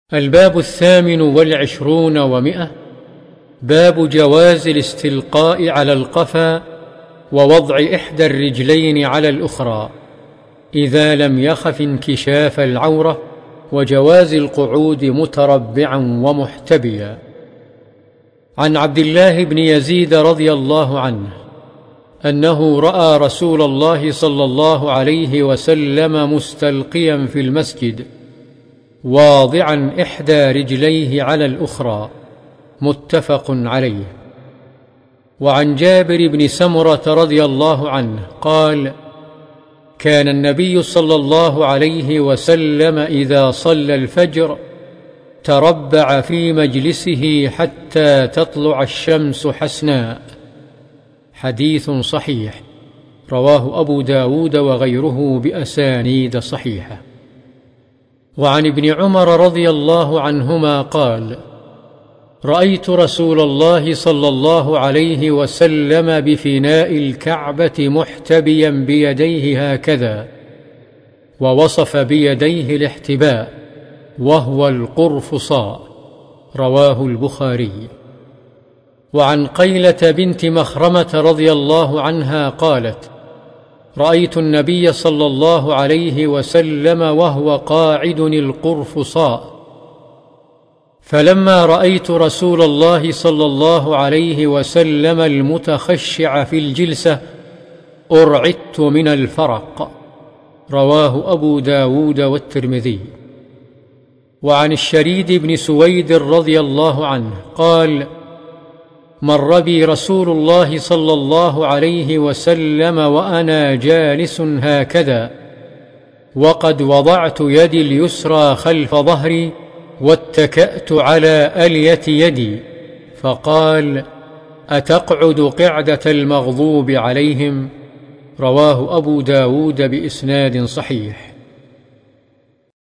الباب 28 باب جواز الاستلقاء على القفا ووضع إحدى الرجلين على الأخرى إذا لم يخف انكشاف العورة، وجواز القعود متربعا ومحتبيا. عن عبد الله بن يزيد رضي الله عنه أنه رأى رسول الله صلى الله عليه وسلم مستلقيا في المسجد واضعا إحدى رجليه على الأخرى، متفق عليه. وعن جابر بن سمرة رضي الله عنه قال: كان النبي صلى الله عليه وسلم إذا صلى الفجر تربع في مجلسه حتى تطلع الشمس حسناء. حديث صحيح رواه أبو داود وغيره بأسانيد صحيحة. وعن ابن عمر رضي الله عنهما قال: رأيت رسول الله صلى الله عليه وسلم بفناء الكعبة محتبيا بيديه هكذا، ووصف بيديه الاحتباء وهو القرفصاء، رواه البخاري. وعن قيلة بنت مخرمة رضي الله عنها قالت: رأيت النبي صلى الله عليه وسلم وهو قاعد القرفصاء، فلما رأيت رسول الله صلى الله عليه وسلم المتخشع في الجلسة أرعدت من الفرق، رواه أبو داود والترمذي. وعن الشريد بن سويد رضي الله عنه قال: مر بي رسول الله صلى الله عليه وسلم وأنا جالس هكذا، وقد وضعت يدي اليسرى خلف ظهري واتكأت على ألية يدي، فقال: أتقعد قعدة المغضوب عليهم؟ رواه أبو داود بإسناد صحيح.